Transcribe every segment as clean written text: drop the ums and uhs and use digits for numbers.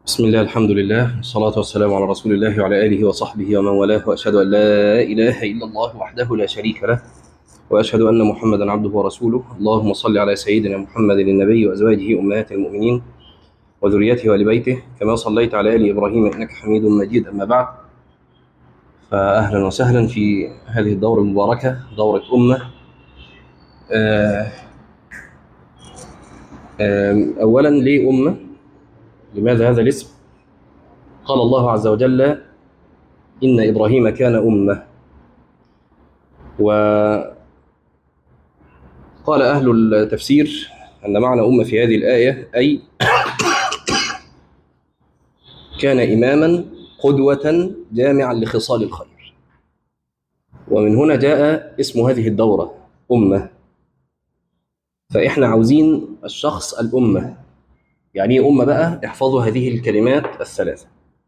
بسم الله، الحمد لله، والصلاة والسلام على رسول الله وعلى آله وصحبه ومن والاه، وأشهد أن لا إله إلا الله وحده لا شريك له، وأشهد أن محمدا عبده ورسوله. اللهم صل على سيدنا محمد النبي وأزواجه أمهات المؤمنين وذريته وآل بيته كما صليت على آل إبراهيم إنك حميد مجيد. أما بعد، فأهلا وسهلا في هذه الدورة المباركة، دورة أمة. آه، أولا، ليه أمة؟ لماذا هذا الاسم؟ قال الله عز وجل: إن إبراهيم كان أمة. وقال أهل التفسير أن معنى أمة في هذه الآية أي كان إماما قدوة جامعا لخصال الخير. ومن هنا جاء اسم هذه الدورة أمة. فإحنا عاوزين الشخص الأمة. يعني إيه أمة بقى؟ احفظوا هذه الكلمات الثلاثة: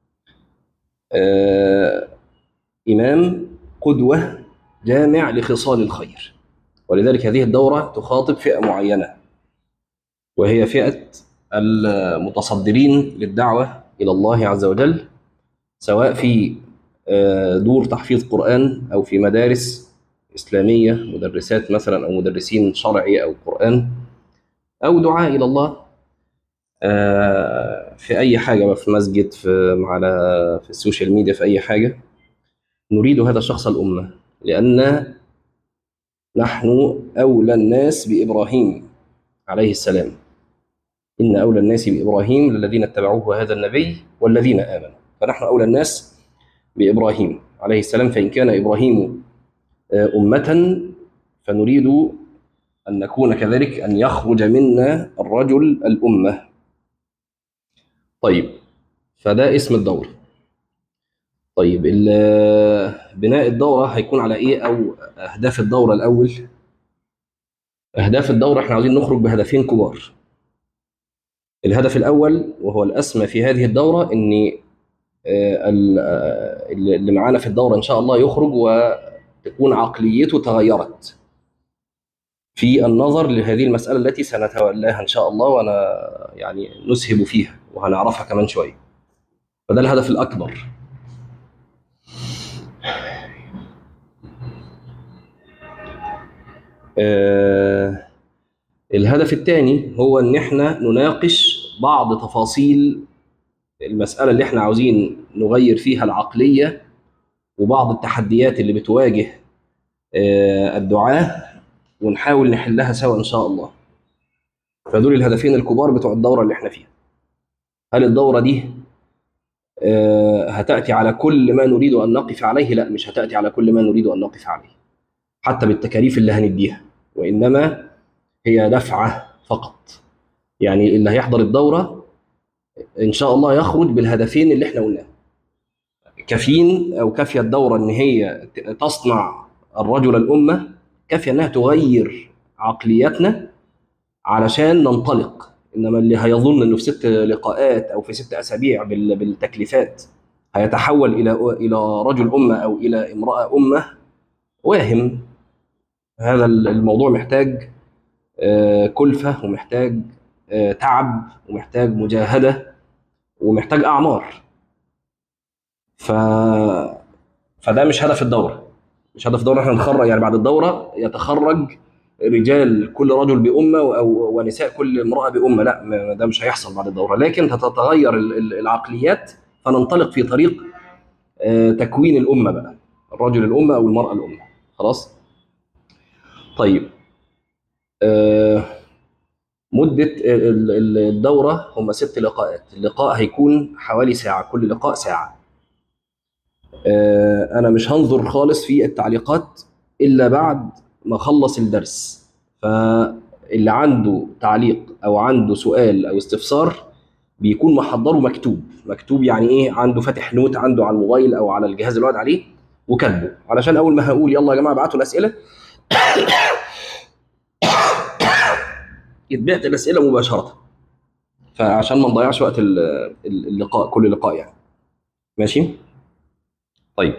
آه، إمام، قدوة، جامع لخصال الخير. ولذلك هذه الدورة تخاطب فئة معينة، وهي فئة المتصدرين للدعوة إلى الله عز وجل، سواء في دور تحفيظ قرآن أو في مدارس إسلامية، مدرسات مثلا أو مدرسين شرعي أو قرآن، أو دعاء إلى الله في أي حاجة بقى، في مسجد، في السوشيال ميديا، في أي حاجة. نريد هذا الشخص الأمة، لأن نحن أولى الناس بإبراهيم عليه السلام. إن أولى الناس بإبراهيم للذين اتبعوه هذا النبي والذين آمنوا. فنحن أولى الناس بإبراهيم عليه السلام. فإن كان إبراهيم أمة، فنريد أن نكون كذلك، أن يخرج منا الرجل الأمة. طيب، فده اسم الدورة. طيب، بناء الدورة هيكون على إيه؟ أو أهداف الدورة الأول. أهداف الدورة إحنا عايزين نخرج بهدفين كبار. الهدف الأول وهو الأسمى في هذه الدورة، إن اللي معانا في الدورة إن شاء الله يخرج وتكون عقليته تغيرت في النظر لهذه المسألة التي سنتولاها إن شاء الله، وأنا يعني نسهب فيها وهنعرفها كمان شوية. فده الهدف الأكبر. آه الهدف الثاني هو إن إحنا نناقش بعض تفاصيل المسألة اللي إحنا عاوزين نغير فيها العقلية، وبعض التحديات اللي بتواجه الدعاة، ونحاول نحلها سوا إن شاء الله. فدول الهدفين الكبار بتوع الدورة اللي إحنا فيها. هل الدورة دي هتأتي على كل ما نريد أن نقف عليه؟ لا، مش هتأتي على كل ما نريد أن نقف عليه، حتى بالتكاليف اللي هنديها، وإنما هي دفعة فقط. يعني اللي هيحضر الدورة إن شاء الله يخرج بالهدفين اللي احنا قلناهم. كافيين أو كافية الدورة إن هي تصنع الرجل الأمة، كافية إنها تغير عقلياتنا علشان ننطلق. إنما اللي هيظن إنه في 6 لقاءات أو في 6 أسابيع بالتكليفات هيتحول إلى رجل أمة أو إلى امرأة أمة، واهم. هذا الموضوع محتاج كلفة، ومحتاج تعب، ومحتاج مجاهدة، ومحتاج أعمار. ف... فده مش هدف الدورة. مش هدف الدورة احنا نتخرج، يعني بعد الدورة يتخرج رجال كل رجل بأمة ونساء كل امرأة بأمة. لا، ده مش هيحصل بعد الدورة، لكن تتغير العقليات، فننطلق في طريق تكوين الأمة بقى، الرجل الأمة أو المرأة الأمة. خلاص. طيب، آه، مدة الدورة هم 6 لقاءات. اللقاء هيكون حوالي ساعة، كل لقاء ساعة. أنا مش هنظر خالص في التعليقات إلا بعد ما أخلص الدرس. فاللي عنده تعليق أو عنده سؤال أو استفسار بيكون محضره مكتوب. مكتوب يعني إيه؟ عنده فاتح نوت عنده على الموبايل أو على الجهاز اللي قاعد عليه وكاتبه، علشان أول ما هقول يلا يا جماعة ابعتوا الأسئلة يتبعت الأسئلة مباشرة، فعشان ما نضيعش وقت اللقاء، كل لقاء يعني. ماشي. طيب،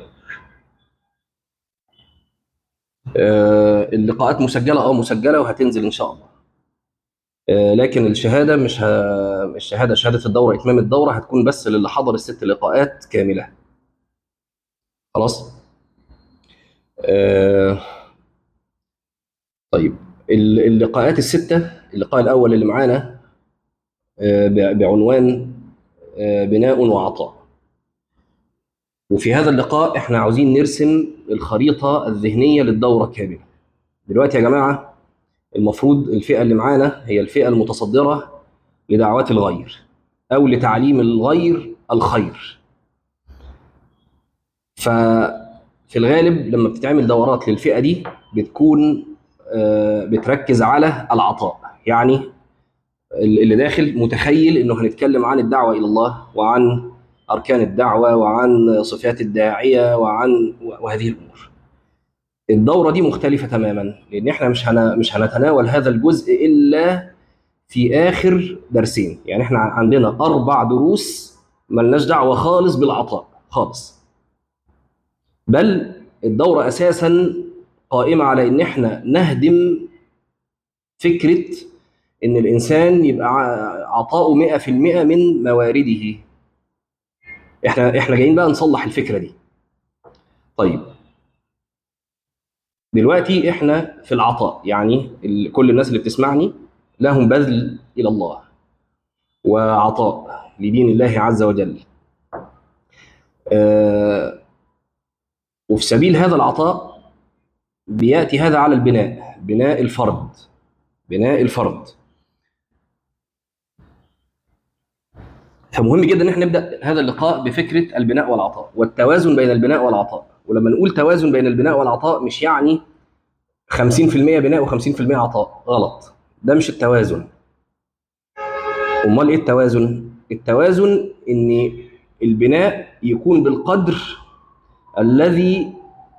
اللقاءات مسجلة، مسجلة وهتنزل إن شاء الله. لكن الشهاده مش الشهاده، شهاده الدوره، اتمام الدوره هتكون بس للي حضر الست لقاءات كامله. خلاص. آه، طيب، اللقاءات السته، اللقاء الاول اللي معانا بعنوان بناء وعطاء. وفي هذا اللقاء احنا عاوزين نرسم الخريطه الذهنيه للدوره كامله. دلوقتي يا جماعه، المفروض الفئه اللي معانا هي الفئه المتصدره لدعوات الغير او لتعليم الغير الخير. ففي الغالب لما بتتعمل دورات للفئه دي بتكون بتركز على العطاء. يعني اللي داخل متخيل انه هنتكلم عن الدعوه الى الله وعن اركان الدعوه وعن صفات الداعيه وهذه الامور. الدوره دي مختلفه تماما، لان احنا مش هنتناول هذا الجزء الا في اخر درسين. يعني احنا عندنا 4 دروس ملناش دعوه خالص بالعطاء خالص، بل الدوره اساسا قائمه على ان احنا نهدم فكره ان الانسان يبقى عطاؤه 100% من موارده. احنا جايين بقى نصلح الفكره دي. طيب، دلوقتي احنا في العطاء، يعني كل الناس اللي بتسمعني لهم بذل الى الله وعطاء لدين الله عز وجل. وفي سبيل هذا العطاء بياتي هذا على البناء، بناء الفرد، بناء الفرد. فمهم جدا ان احنا نبدا هذا اللقاء بفكره البناء والعطاء والتوازن بين البناء والعطاء. ولما نقول توازن بين البناء والعطاء مش يعني 50% بناء و50% عطاء، غلط. ده مش التوازن. امال ايه التوازن؟ التوازن ان البناء يكون بالقدر الذي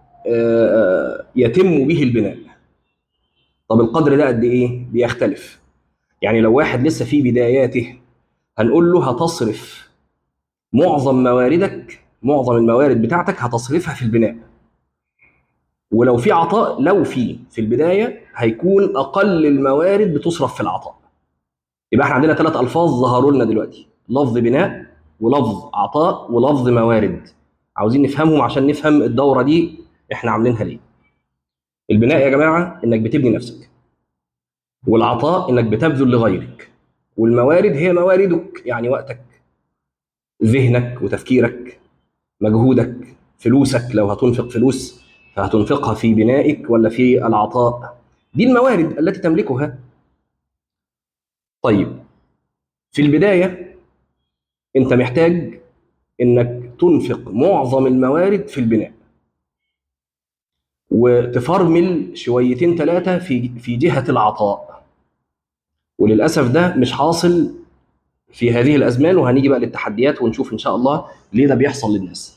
يتم به البناء. طب القدر ده قد ايه؟ بيختلف. يعني لو واحد لسه في بداياته هنقول له هتصرف معظم مواردك، معظم الموارد بتاعتك هتصرفها في البناء. ولو في عطاء، لو في البدايه هيكون اقل الموارد بتصرف في العطاء. يبقى احنا عندنا 3 الفاظ ظهروا لنا دلوقتي: لفظ بناء، ولفظ عطاء، ولفظ موارد. عاوزين نفهمهم عشان نفهم الدوره دي احنا عاملينها ليه. البناء يا جماعه انك بتبني نفسك، والعطاء انك بتبذل لغيرك، والموارد هي مواردك، يعني وقتك، ذهنك وتفكيرك، مجهودك، فلوسك. لو هتنفق فلوس فهتنفقها في بنائك ولا في العطاء. دي الموارد التي تملكها. طيب، في البدايه انت محتاج انك تنفق معظم الموارد في البناء، وتفرمل شويتين 3 في جهه العطاء. وللاسف ده مش حاصل في هذه الازمان، وهنيجي بقى للتحديات ونشوف ان شاء الله ليه ده بيحصل للناس.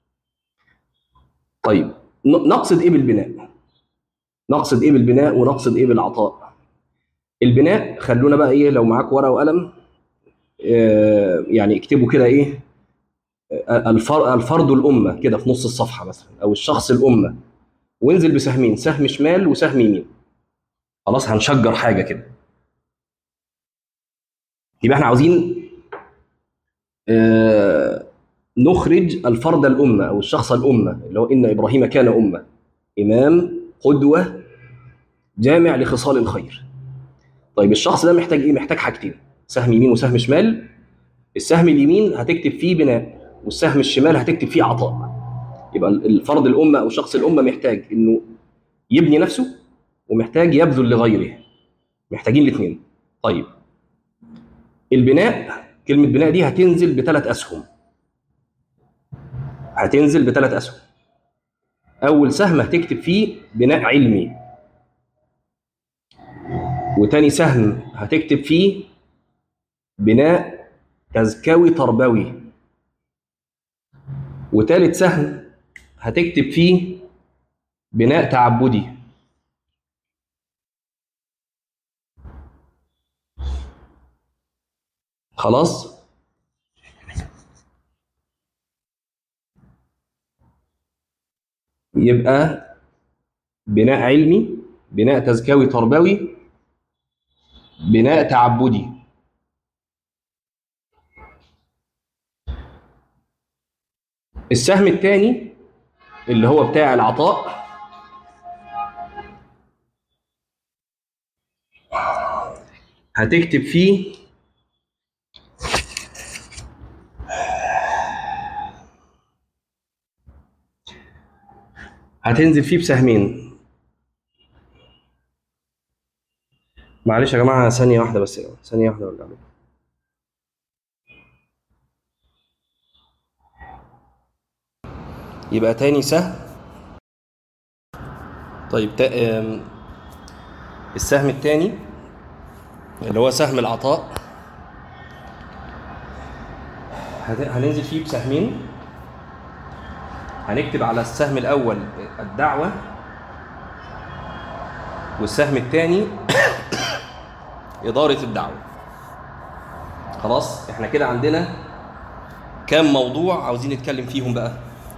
طيب، نقصد ايه بالبناء؟ نقصد ايه بالبناء ونقصد ايه بالعطاء؟ البناء، خلونا بقى ايه، لو معاك ورقه وقلم يعني اكتبوا كده ايه: الفرد الامه كده في نص الصفحه مثلا، او الشخص الامه، وانزل بسهمين، سهم شمال وسهم يمين. خلاص، هنشجر حاجه كده. يبقى احنا عاوزين نخرج الفرد الامه او الشخص الامه، اللي هو ان ابراهيم كان امه، امام، قدوه، جامع لخصال الخير. طيب، الشخص ده محتاج ايه؟ محتاج حاجتين: سهم يمين وسهم شمال. السهم اليمين هتكتب فيه بناء، والسهم الشمال هتكتب فيه عطاء. يبقى الفرد الامه او شخص الامه محتاج انه يبني نفسه، ومحتاج يبذل لغيره. محتاجين الاثنين. طيب، البناء، كلمه بناء دي هتنزل ب3 اسهم. هتنزل ب3 اسهم. اول سهم هتكتب فيه بناء علمي، وتاني سهم هتكتب فيه بناء تزكوي تربوي، وتالت سهم هتكتب فيه بناء تعبدي. خلاص. يبقى بناء علمي، بناء تزكوي تربوي، بناء تعبدي. السهم الثاني اللي هو بتاع العطاء هتكتب فيه هتنزل فيه بسهمين. معلش يا جماعة ثانية واحدة بس، ثانية واحدة ولا عليكم. يبقى تاني سهم. طيب السهم التاني اللي هو سهم العطاء هننزل فيه بسهمين. هنكتب على السهم الأول الدعوة، والسهم الثاني إدارة الدعوة. خلاص احنا كده عندنا كام موضوع عاوزين نتكلم فيهم بقى؟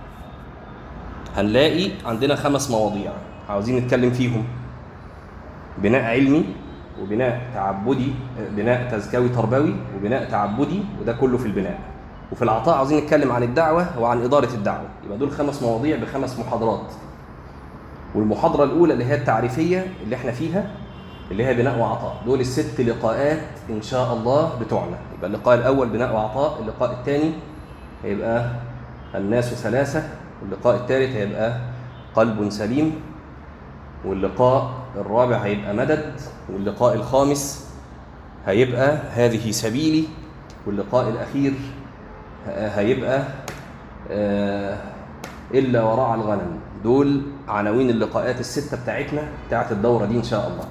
هنلاقي عندنا 5 مواضيع عاوزين نتكلم فيهم: بناء علمي، وبناء تعبدي، بناء تزكوي تربوي، وبناء تعبدي، وده كله في البناء. وفي العطاء عاوزين نتكلم عن الدعوة وعن إدارة الدعوة. يبقى دول 5 مواضيع ب5 محاضرات. والمحاضرة الأولى اللي هي التعريفية اللي احنا فيها اللي هي بناء وعطاء، دول ال6 لقاءات إن شاء الله بتوعنا. يبقى اللقاء الأول بناء وعطاء، اللقاء الثاني هيبقى الناس 3، واللقاء الثالث هيبقى قلب سليم، واللقاء الرابع هيبقى مدد، واللقاء الخامس هيبقى هذه سبيلي، واللقاء الأخير هيبقى إلا وراء الغنم. دول عناوين اللقاءات ال6 بتاعتنا بتاعت الدورة دي إن شاء الله.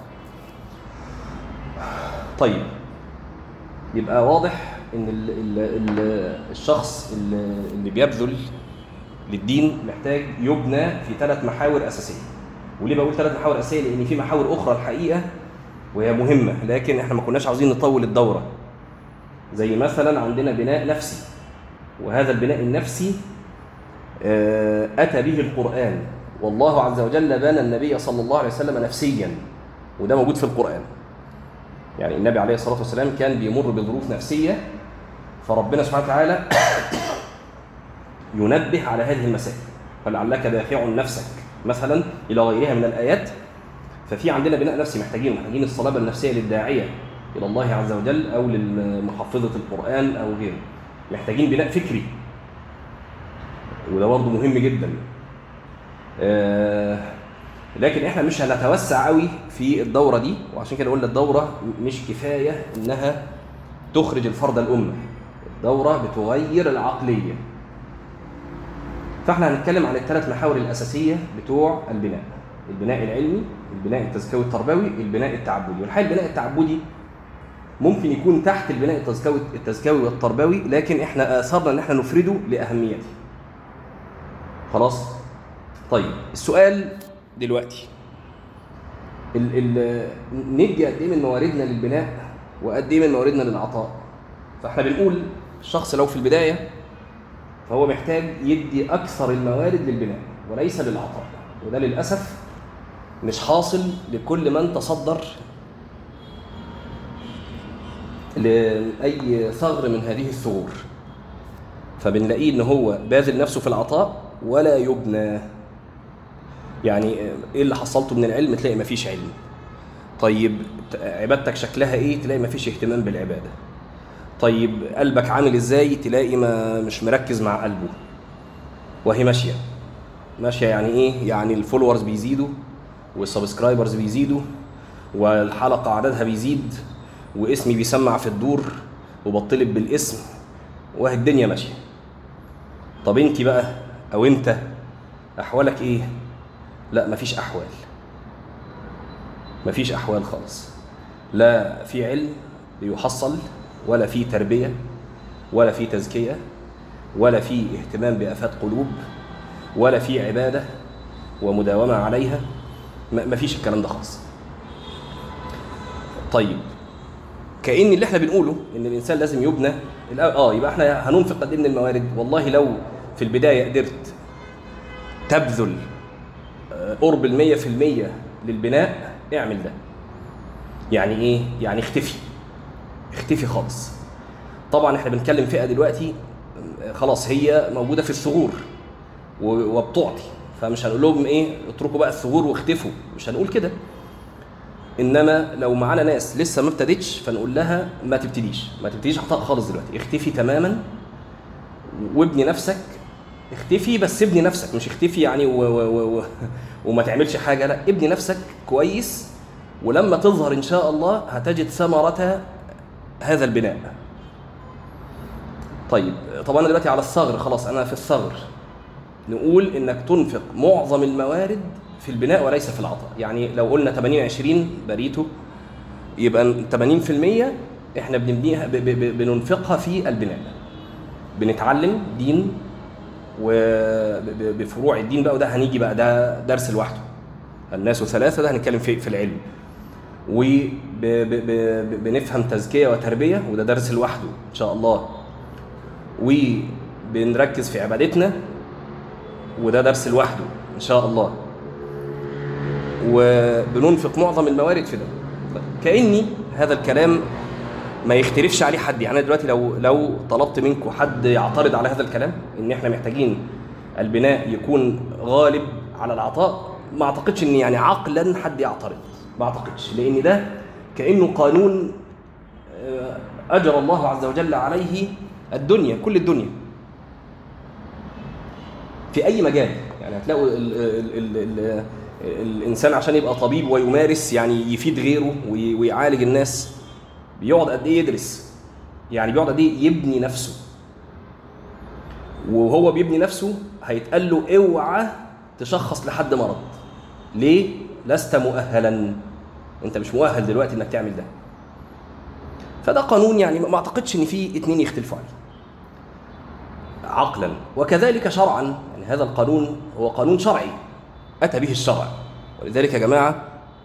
طيب يبقى واضح إن الشخص اللي بيبذل للدين محتاج يبنى في 3 محاور أساسية. وليه بقول 3 محاور أساسية؟ لأن في محاور أخرى الحقيقة وهي مهمة، لكن احنا ما كناش عاوزين نطول الدورة. زي مثلا عندنا بناء نفسي، وهذا البناء النفسي أتى به القرآن، والله عز وجل بنى النبي صلى الله عليه وسلم نفسيا، وده موجود في القرآن. يعني النبي عليه الصلاة والسلام كان بيمر بظروف نفسية، فربنا سبحانه وتعالى ينبه على هذه المسائل، فلعلك باخع نفسك مثلا إلى غيرها من الآيات. ففي عندنا بناء نفسي محتاجين الصلابة النفسية للداعية إلى الله عز وجل أو للمحفظة القرآن أو غيره. محتاجين بناء فكري، وده برضه مهم جدا. لكن احنا مش هنتوسع قوي في الدورة دي، وعشان كده قلنا الدورة مش كفاية انها تخرج الفرد الأمة، الدورة بتغير العقلية. فاحنا هنتكلم عن ال3 محاور الأساسية بتوع البناء: البناء العلمي، البناء التزكوي التربوي، البناء التعبدي. والحقيقة البناء التعبدي ممكن يكون تحت البناء التزكوي والتربوي، لكن احنا آثرنا ان احنا نفرده لأهميته. خلاص؟ طيب السؤال دلوقتي، ندي قد ايه من مواردنا للبناء وقد ايه من مواردنا للعطاء؟ فاحنا بنقول الشخص لو في البداية فهو محتاج يدي أكثر الموارد للبناء وليس للعطاء، وده للأسف مش حاصل لكل من تصدر لأي ثغر من هذه الثغور. فبنلاقيه إن هو باذل نفسه في العطاء ولا يبنى. يعني إيه اللي حصلته من العلم؟ تلاقي مفيش علم. طيب عبادتك شكلها إيه؟ تلاقي مفيش اهتمام بالعبادة. طيب قلبك عامل إزاي؟ تلاقي مش مركز مع قلبه. وهي ماشية يعني إيه؟ يعني الفولورز بيزيدوا والسبسكرايبرز بيزيدوا والحلقة عددها بيزيد واسمي بيسمع في الدور وبطلب بالاسم وهي الدنيا ماشية. طب انت بقى او انت احوالك ايه؟ لا مفيش احوال خالص. لا في علم بيحصل، ولا في تربية، ولا في تزكية، ولا في اهتمام بآفات قلوب، ولا في عبادة ومداومة عليها. مفيش الكلام ده خالص. طيب كأن اللي احنا بنقوله ان الانسان لازم يبنى يبقى احنا هننفق قد ايه من الموارد؟ والله لو في البداية قدرت تبذل قرب 100% للبناء اعمل ده. يعني ايه؟ يعني اختفي خالص. طبعا احنا بنتكلم فئه دلوقتي خلاص هي موجوده في الثغور وبتعطي، فمش هنقول لهم ايه اتركوا بقى الثغور واختفوا، مش هنقول كده. انما لو معانا ناس لسه ما ابتدتش فنقول لها ما تبتديش عطاء خالص دلوقتي، اختفي تماما وابني نفسك. اختفي بس ابني نفسك، مش اختفي يعني وما تعملش حاجه، لا ابني نفسك كويس، ولما تظهر ان شاء الله هتجد ثمرة هذا البناء. طيب طبعا دلوقتي على الثغر، خلاص انا في الثغر، نقول انك تنفق معظم الموارد في البناء وليس في العطاء. يعني لو قلنا 80-20 بريتو، يبقى 80% احنا بنبنيها بننفقها في البناء، بنتعلم دين وبفروع الدين بقى، وده هنيجي بقى ده درس لوحده، الناس ثلاثة، ده هنتكلم في العلم، وبنفهم تزكية وتربية، وده درس لوحده إن شاء الله، وبنركز في عبادتنا، وده درس لوحده إن شاء الله، وبننفق معظم الموارد في ده. كأني هذا الكلام ما يختلفش عليه حد. يعني دلوقتي لو طلبت منكم حد يعترض على هذا الكلام ان احنا محتاجين البناء يكون غالب على العطاء، ما اعتقدش ان يعني عقلا حد يعترض، ما اعتقدش، لان ده كأنه قانون اجرى الله عز وجل عليه الدنيا، كل الدنيا في اي مجال. يعني هتلاقوا الانسان عشان يبقى طبيب ويمارس يعني يفيد غيره ويعالج الناس بيقعد قد ايه يدرس، يعني بيقعد قد ايه يبني نفسه، وهو بيبني نفسه هيتقال له اوعى تشخص لحد مرض. ليه؟ لست مؤهلا، انت مش مؤهل دلوقتي انك تعمل ده. فده قانون يعني ما اعتقدش ان في اتنين يختلفوا عليه عقلا، وكذلك شرعا. يعني هذا القانون هو قانون شرعي اتى به الشرع، ولذلك يا جماعه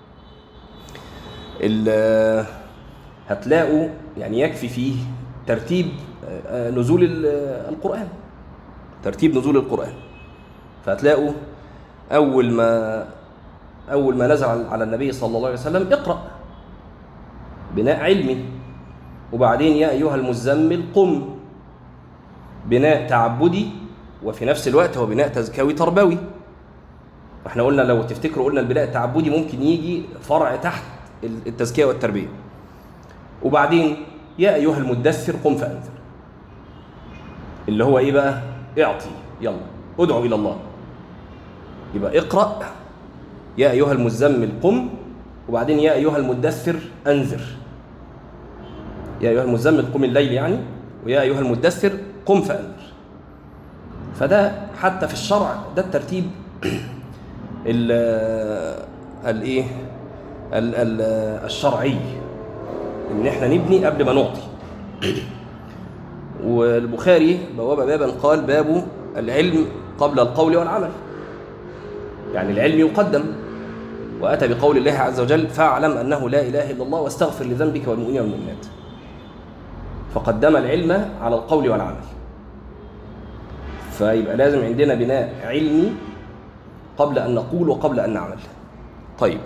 هتلاقوا يعني يكفي فيه ترتيب نزول القرآن، ترتيب نزول القرآن. فهتلاقوا أول ما نزل على النبي صلى الله عليه وسلم اقرأ، بناء علمي، وبعدين يا أيها المزمل قم، بناء تعبدي، وفي نفس الوقت هو بناء تزكوي تربوي. احنا قلنا لو تفتكروا قلنا البناء التعبدي ممكن يجي فرع تحت التزكية والتربية. وبعدين يا أيها المدثر قم فأنذر، اللي هو إيه بقى؟ اعطي، يلا ادعو إلى الله. يبقى اقرأ، يا أيها المزمل قم، وبعدين يا أيها المدثر أنذر. يا أيها المزمل قم الليل يعني، ويا أيها المدثر قم فأنذر. فده حتى في الشرع ده الترتيب الشرعي، ان احنا نبني قبل ما نعطي. والبخاري بواب بابا قال باب العلم قبل القول والعمل، يعني العلم يقدم، واتى بقول الله عز وجل فاعلم انه لا اله الا الله واستغفر لذنبك والمؤمنين والمؤمنات، فقدم العلم على القول والعمل. فيبقى لازم عندنا بناء علمي قبل ان نقول وقبل ان نعمل. طيب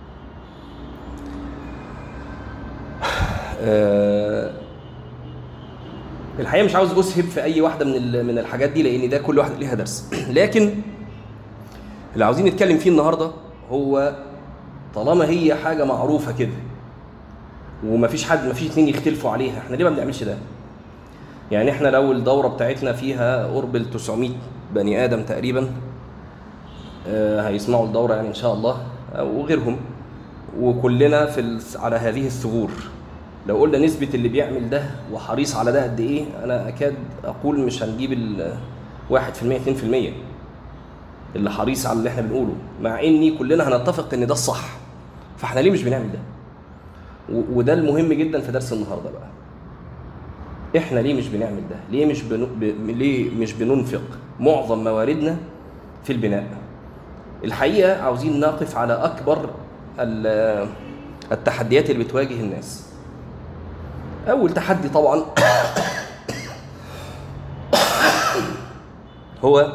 الحقيقة مش عاوز أسهب في أي واحدة من الحاجات دي، لأن ده كل واحدة ليها درس. لكن اللي عاوزين نتكلم فيه النهاردة هو طالما هي حاجة معروفة كده ومفيش اتنين يختلفوا عليها، احنا ليه ما بنعملش ده؟ يعني احنا لو الدورة بتاعتنا فيها قرب ال 900 بني آدم تقريبا هيسمعوا الدورة يعني إن شاء الله وغيرهم، وكلنا على هذه الثغور، لو قلنا نسبة اللي بيعمل ده وحريص على ده قد إيه، أنا أكاد أقول مش هنجيب 1% 2% اللي حريص على اللي إحنا بنقوله، مع إني كلنا هنتفق إن ده الصح. فإحنا ليه مش بنعمل ده؟ وده المهم جدا في درس النهاردة بقى. إحنا ليه مش بنعمل ده؟ ليه مش بننفق معظم مواردنا في البناء؟ الحقيقة عاوزين نقف على أكبر التحديات اللي بتواجه الناس. أول تحدي طبعا هو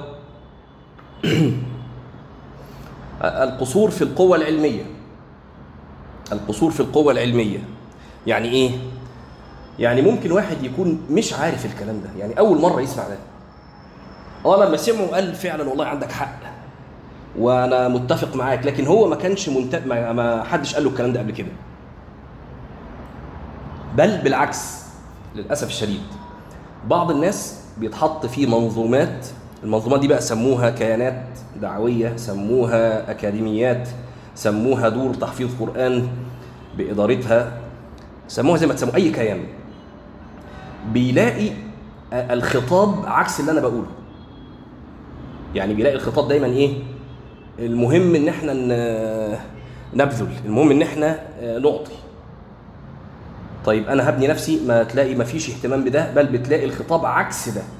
القصور في القوة العلمية. القصور في القوة العلمية يعني ايه؟ يعني ممكن واحد يكون مش عارف الكلام ده، يعني اول مرة يسمع ده، لما سمعه قال فعلا والله عندك حق وانا متفق معاك، لكن هو ما كانش ما حدش قال له الكلام ده قبل كده. بل بالعكس للاسف الشديد بعض الناس بيتحط في منظومات، المنظومات دي بقى سموها كيانات دعوية، سموها أكاديميات، سموها دور تحفيظ قرآن بإدارتها، سموها زي ما تسموها أي كيان، بيلاقي الخطاب عكس اللي أنا بقوله. يعني بيلاقي الخطاب دايما إيه؟ المهم إن إحنا نبذل، المهم إن إحنا نعطي. طيب أنا هبني نفسي، ما تلاقي ما فيش اهتمام بده، بل بتلاقي الخطاب عكس ده.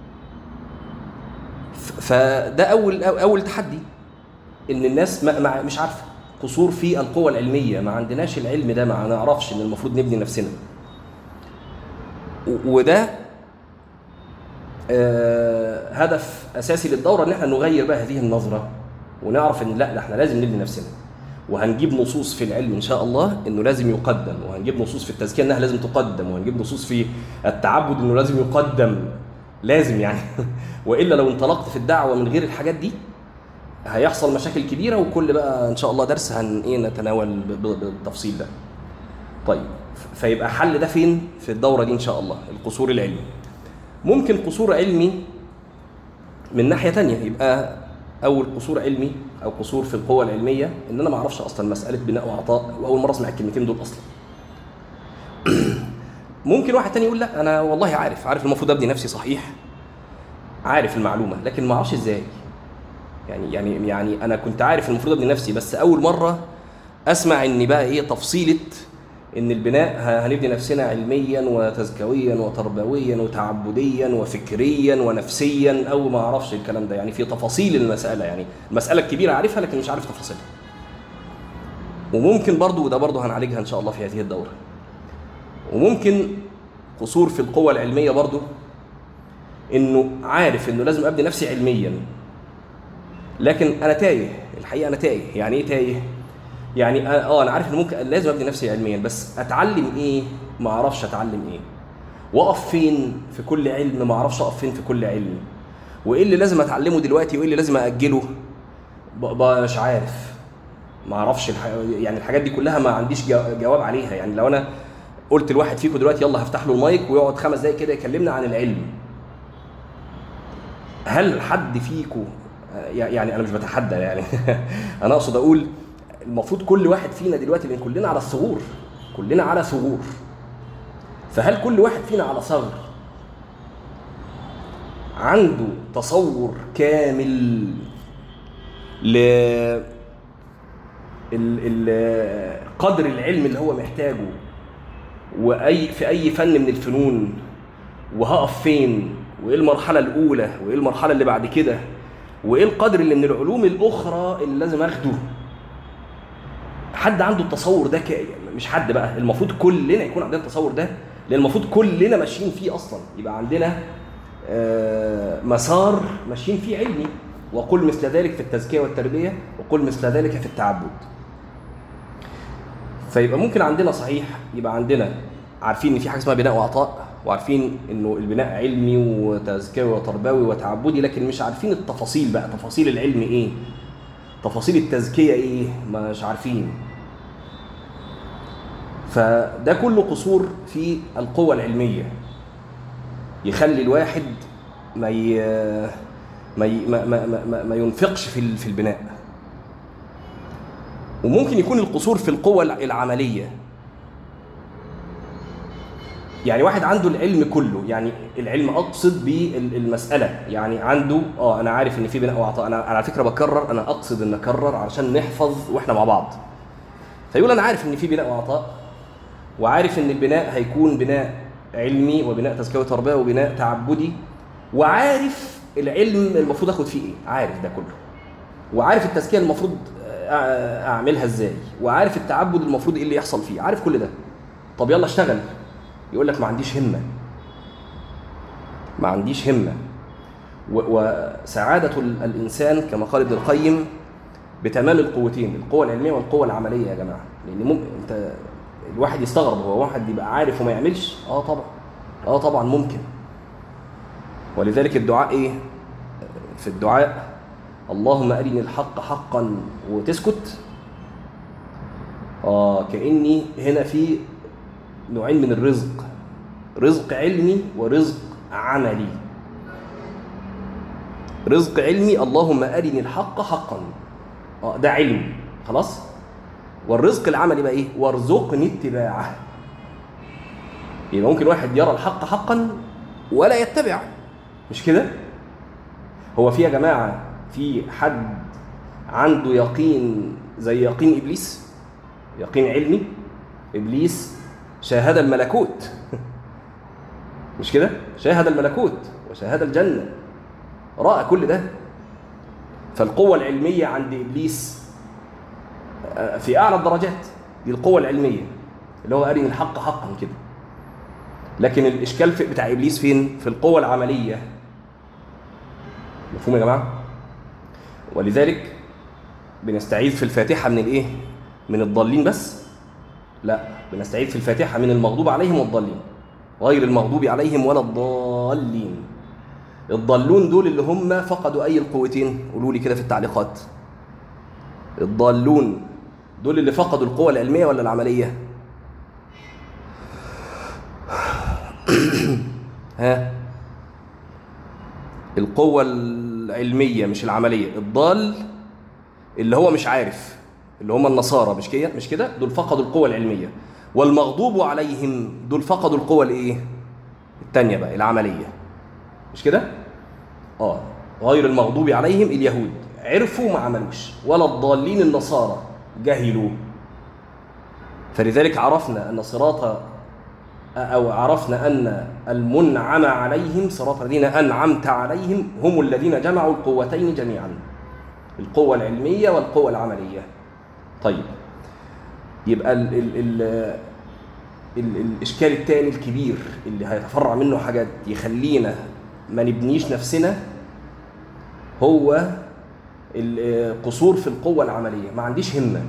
فده أول تحدي، إن الناس مش عارفة، قصور في القوة العلمية، ما عندناش العلم ده، ما نعرفش إن المفروض نبني نفسنا. وده هدف أساسي للدورة، إن احنا نغير بقى هذه النظرة ونعرف إن لا، احنا لازم نبني نفسنا، وهنجيب نصوص في العلم إن شاء الله إنه لازم يقدم، وهنجيب نصوص في التزكية إنها لازم تقدم، وهنجيب نصوص في التعبد إنه لازم يقدم، لازم يعني وإلا لو انطلقت في الدعوة من غير الحاجات دي هيحصل مشاكل كبيرة، وكل بقى إن شاء الله درس نتناول بالتفصيل ده. طيب، فيبقى حل ده فين في الدورة دي إن شاء الله؟ القصور العلمي. ممكن قصور علمي من ناحية تانية، يبقى أول قصور علمي أو قصور في القوة العلمية إن أنا ما أعرفش أصلا مسألة بناء وعطاء، وأول مرة أسمع الكلمتين دول أصلا. ممكن واحد تاني يقول لا، أنا والله عارف المفروض أبني نفسي صحيح، عارف المعلومة، لكن ما أعرفش إزاي. يعني أنا كنت عارف المفروض أبني نفسي، بس أول مرة أسمع إن بقى إيه تفصيلة إن البناء هنبني نفسنا علميا وتزكويا وتربويا وتعبديا وفكريا ونفسيا، أو ما أعرفش الكلام ده، يعني في تفاصيل المسألة، يعني المسألة الكبيرة عارفها لكن مش عارف تفاصيلها. وممكن برضو، وده برضو هنعالجها إن شاء الله في هذه الدورة، وممكن قصور في القوة العلمية برضو إنه عارف إنه لازم أبني نفسي علميا، لكن أنا تايه، الحقيقة أنا تايه. يعني إيه تايه؟ يعني أنا عارف إن ممكن لازم أبني نفسي علميا، بس أتعلم إيه؟ ما أعرفش أتعلم إيه، وأقف فين في كل علم، ما أعرفش أقف فين في كل علم، وإيه اللي لازم أتعلمه دلوقتي وإيه اللي لازم أأجله، مش عارف، ما أعرفش يعني الحاجات دي كلها ما عنديش جواب عليها. يعني لو أنا قلت لواحد فيكم دلوقتي يلا هفتح له المايك ويقعد 5 دقايق كده يكلمنا عن العلم، هل حد فيكم، يعني أنا مش بتحدى يعني أنا أقصد أقول المفروض كل واحد فينا دلوقتي، لأن كلنا على الثغور، كلنا على ثغور، فهل كل واحد فينا على ثغر عنده تصور كامل قدر العلم اللي هو محتاجه في أي فن من الفنون، وهقف فين، وإيه المرحلة الأولى وإيه المرحلة اللي بعد كده، وإيه القدر اللي من العلوم الأخرى اللي لازم أخده؟ حد عنده التصور ده؟ مش حد بقى، المفروض كلنا يكون عندنا التصور ده، لأن المفروض كلنا ماشيين فيه أصلا، يبقى عندنا مسار ماشيين فيه علمي. وقل مثل ذلك في التزكية والتربية، وقل مثل ذلك في التعبد. فيبقى ممكن عندنا صحيح، يبقى عندنا عارفين ان في حاجه اسمها بناء وعطاء، وعارفين انه البناء علمي وتزكوي وتربوي وتعبدي، لكن مش عارفين التفاصيل بقى، تفاصيل العلم ايه، تفاصيل التزكيه ايه، مش عارفين. فده كله قصور في القوة العلمية، يخلي الواحد ما ينفقش في البناء. وممكن يكون القصور في القوة العملية، يعني واحد عنده العلم كله، يعني العلم أقصد بالمسألة، يعني عنده أنا عارف إن في بناء وعطاء، أنا على فكرة بكرر، أنا أقصد إن أكرر علشان نحفظ وإحنا مع بعض. فيقول أنا عارف إن في بناء وعطاء، وعارف إن البناء هيكون بناء علمي وبناء تزكية وتربية وبناء تعبدي، وعارف العلم المفروض أخد فيه إيه، عارف ده كله، وعارف التزكية المفروض أعملها إزاي، وعارف التعبد المفروض إيه اللي يحصل فيه، عارف كل ده. طب يلا اشتغل، يقول لك ما عنديش همة، ما عنديش همة. وسعادة الإنسان كما قال ابن القيم بتمام القوتين، القوة العلمية والقوة العملية يا جماعة. لأن ممكن انت الواحد يستغرب، هو واحد يبقى عارف وما يعملش؟ طبعا طبعا ممكن. ولذلك الدعاء ايه؟ في الدعاء اللهم أرني الحق حقا وتسكت. كأني هنا في نوعين من الرزق، رزق علمي ورزق عملي. رزق علمي اللهم أرني الحق حقا، ده علم خلاص. والرزق العملي بقى ايه؟ وارزقني اتباعه. يبقى ممكن واحد يرى الحق حقا ولا يتبع، مش كده؟ هو في يا جماعة في حد عنده يقين زي يقين إبليس؟ يقين علمي. إبليس شاهد الملكوت مش كده؟ شاهد الملكوت وشاهد الجنة، رأى كل ده. فالقوة العلمية عند إبليس في أعلى الدرجات، دي القوة العلمية اللي هو أرني الحق حقا كده. لكن الإشكال بتاع إبليس فين؟ في القوة العملية. مفهوم يا جماعة؟ ولذلك بنستعيذ في الفاتحة من الإيه؟ من الضالين بس؟ لا، بنستعيذ في الفاتحة من المغضوب عليهم والضالين، غير المغضوب عليهم ولا الضالين. الضالون دول اللي هم فقدوا أي القوتين؟ قولوا لي كده في التعليقات. الضالون دول اللي فقدوا القوة العلمية ولا العملية؟ ها؟ القوة العلمية مش العملية. الضال اللي هو مش عارف، اللي هم النصارى، مش كده؟ دول فقدوا القوة العلمية. والمغضوب عليهم دول فقدوا القوة الايه؟ التانية بقى، العملية، مش كده؟ غير المغضوب عليهم اليهود عرفوا ما عملوش، ولا الضالين النصارى جهلوا. فلذلك عرفنا أن المنعم عليهم صراط الذين أنعمت عليهم هم الذين جمعوا القوتين جميعا، القوة العلمية والقوة العملية. طيب، يبقى الإشكال الثاني الكبير اللي هيتفرع منه حاجات يخلينا ما نبنيش نفسنا هو القصور في القوة العملية. ما عنديش همة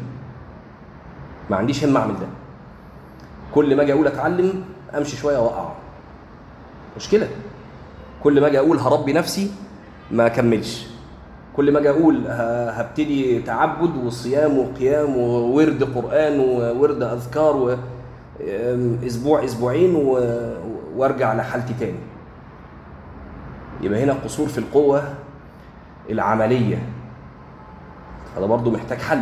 أعمل ده. كل ما أجي أقول أتعلم أمشي شوية وأقع، مشكلة. كل ما أجي أقول هربي نفسي ما أكملش. كل ما أجي أقول هبتدي تعبد وصيام وقيام وورد قرآن وورد أذكار أسبوع أسبوعين وأرجع لحالتي تاني. يبقى هنا قصور في القوة العملية. هذا برضو محتاج حل.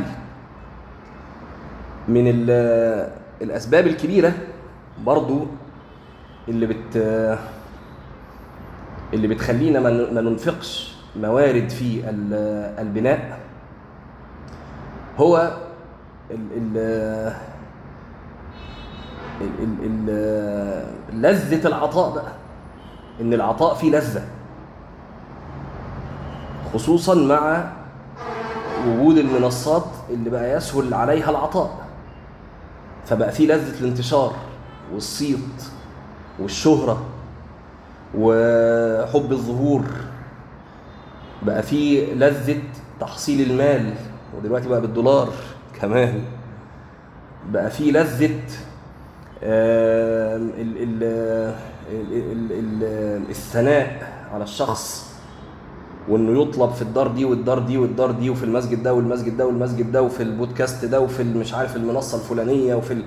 من الأسباب الكبيرة برضو اللي بتخلينا ما ننفقش موارد في البناء هو لذة العطاء بقى. إن العطاء فيه لذة، خصوصا مع وجود المنصات اللي بقى يسهل عليها العطاء. فبقى فيه لذة الانتشار والصيت والشهرة وحب الظهور. بقى فيه لذة تحصيل المال، ودلوقتي بقى بالدولار كمان. بقى فيه لذة الثناء على الشخص، وانه يطلب في الدار دي والدار دي والدار دي، وفي المسجد ده والمسجد ده والمسجد ده، وفي البودكاست ده، وفي مش عارف المنصة الفلانية، وفي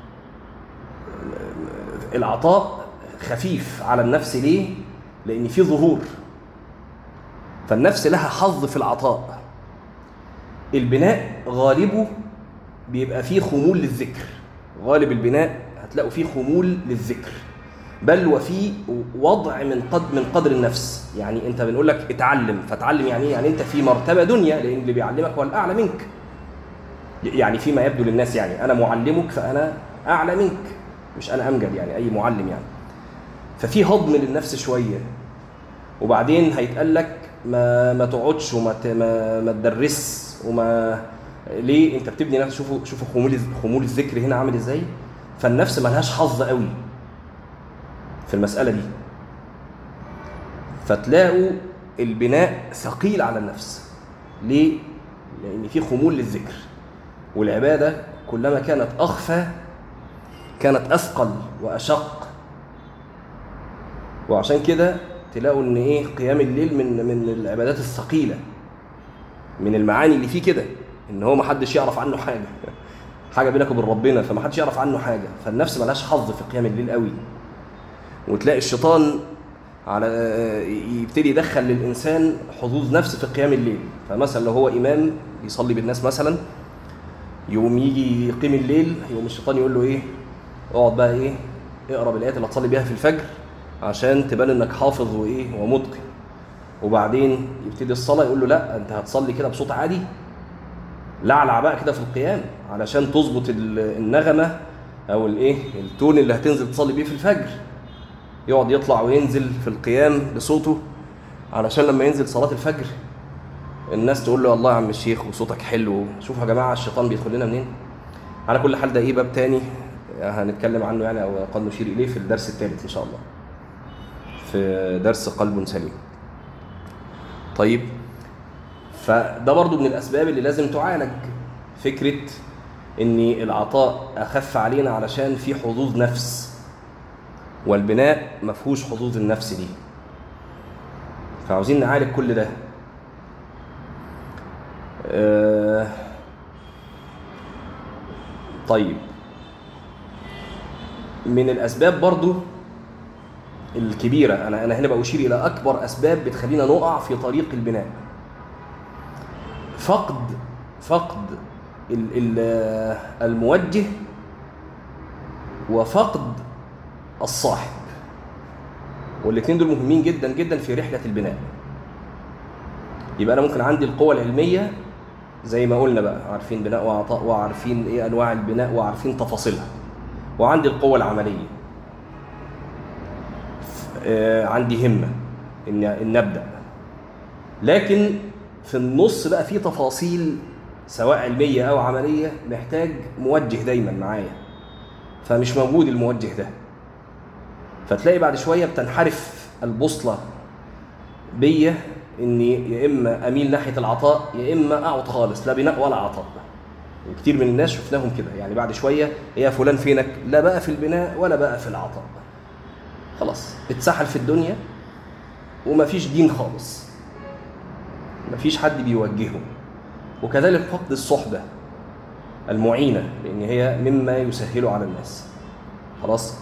العطاء خفيف على النفس. ليه؟ لأن فيه ظهور، فالنفس لها حظ في العطاء. البناء غالبه بيبقى فيه خمول للذكر. غالب البناء هتلاقوا فيه خمول للذكر، بل وفي وضع من قدر النفس. يعني انت بنقول لك اتعلم، فتعلم يعني ايه؟ يعني انت في مرتبه دنيا، لان اللي بيعلمك هو الاعلى منك. يعني فيما يبدو للناس يعني انا معلمك فانا اعلى منك، مش انا امجد يعني اي معلم يعني. ففي هضم للنفس شويه. وبعدين هيتقال لك ما تقعدش وما تدرس ليه؟ انت بتبني نفس. شوفوا خمول الذكر هنا عامل ازاي. فالنفس ما لهاش حظ قوي في المسألة دي، فتلاقوا البناء ثقيل على النفس. ليه؟ لأن في خمول للذكر، والعبادة كلما كانت أخفى كانت أثقل وأشق. وعشان كده تلاقوا إن قيام الليل من العبادات الثقيلة، من المعاني اللي فيه كده، إن هو محدش يعرف عنه حاجة بينك وبين ربنا، فمحدش يعرف عنه حاجة، فالنفس ملهاش حظ في قيام الليل قوي. وتلاقي الشيطان يبتدي يدخل للإنسان حظوظ نفس في قيام الليل. فمثلا لو هو إمام يصلي بالناس مثلا، يوم يجي يقيم الليل، يوم الشيطان يقول له اقعد بقى اقرا بالآيات اللي هتصلي بيها في الفجر عشان تبان انك حافظ ومتقن. وبعدين يبتدي الصلاة يقول له لا، انت هتصلي كده بصوت عالي، لعلع بقى كده في القيام علشان تظبط النغمة او التون اللي هتنزل تصلي بيه في الفجر. يقعد يطلع وينزل في القيام بصوته علشان لما ينزل صلاة الفجر الناس تقول له الله يا عم الشيخ وصوتك حلو. شوفوا يا جماعة الشيطان بيدخل لنا منين. على كل حال ده باب تاني هنتكلم عنه يعني، او قد نشير اليه في الدرس الثالث ان شاء الله، في درس قلب سليم. طيب، فده برضو من الاسباب اللي لازم تعالج، فكرة ان العطاء اخف علينا علشان في حظوظ نفس، والبناء مفهوش حظوظ النفس دي، فعاوزين نعالج كل ده. طيب، من الأسباب برضو الكبيرة، أنا هنا بأشير إلى أكبر أسباب بتخلينا نقع في طريق البناء، فقد الموجه وفقد الصاحب، والاثنين دول مهمين جدا جدا في رحلة البناء. يبقى أنا ممكن عندي القوة العلمية زي ما قلنا بقى، عارفين بناء وعطاء، وعارفين أنواع البناء، وعارفين تفاصيلها، وعندي القوة العملية، عندي همة إن أبدأ، لكن في النص بقى في تفاصيل سواء علمية أو عملية محتاج موجه دايما معايا، فمش موجود الموجه ده، فتلاقي بعد شوية بتنحرف البوصلة بيا إني يا إما أميل ناحية العطاء يا إما أعط خالص، لا بناء ولا عطاء. وكتير من الناس شفناهم كده، يعني بعد شوية يا فلان فينك، لا بقى في البناء ولا بقى في العطاء، خلاص اتسحل في الدنيا ومفيش دين خالص، مفيش حد بيوجهه. وكذلك فقد الصحبة المعينة، لأن هي مما يسهل على الناس. خلاص،